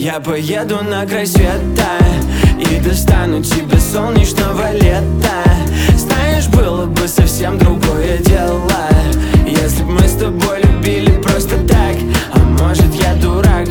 Я поеду на край света и достану тебе солнечного лета. Знаешь, было бы совсем другое дело, если б мы с тобой любили просто так. А может, я дурак?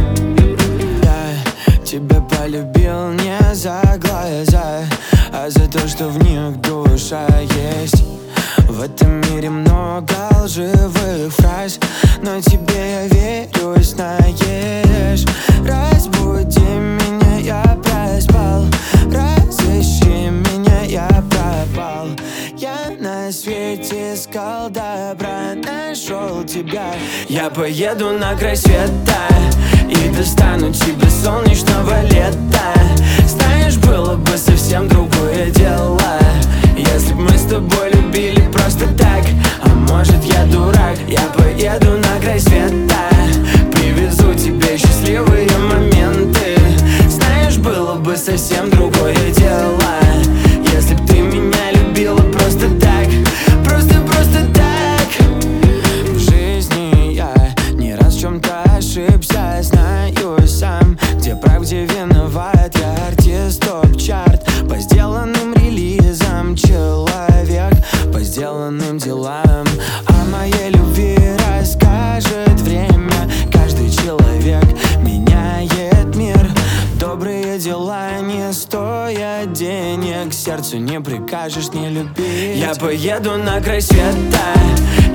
Я тебя полюбил не за глаза, а за то, что в них душа есть. В этом мире много лживых фраз, но тебе я верю, знаешь. Разбуди меня, я проспал, разыщи меня, я пропал. Я на свете искал добра, нашел тебя. Я поеду на край света и достану тебе солнечного лета. Знаешь, было бы совсем другое дело, если б мы с тобой любили просто так. А может, я дурак? Я поеду на край света, привезу тебе счастливые моменты. Знаешь, было бы совсем другое дело, если б ты меня любила просто так. Просто так. В жизни я не раз в чем-то ошибся, знаю сам, где прав, где виноват. Я артист топ-чарт по сделанным релизам, человек по сделанным делам. О моей любви расскажет время. Каждый человек меняет мир. Добрые дела не стоят денег, сердцу не прикажешь не любить. Я поеду на край света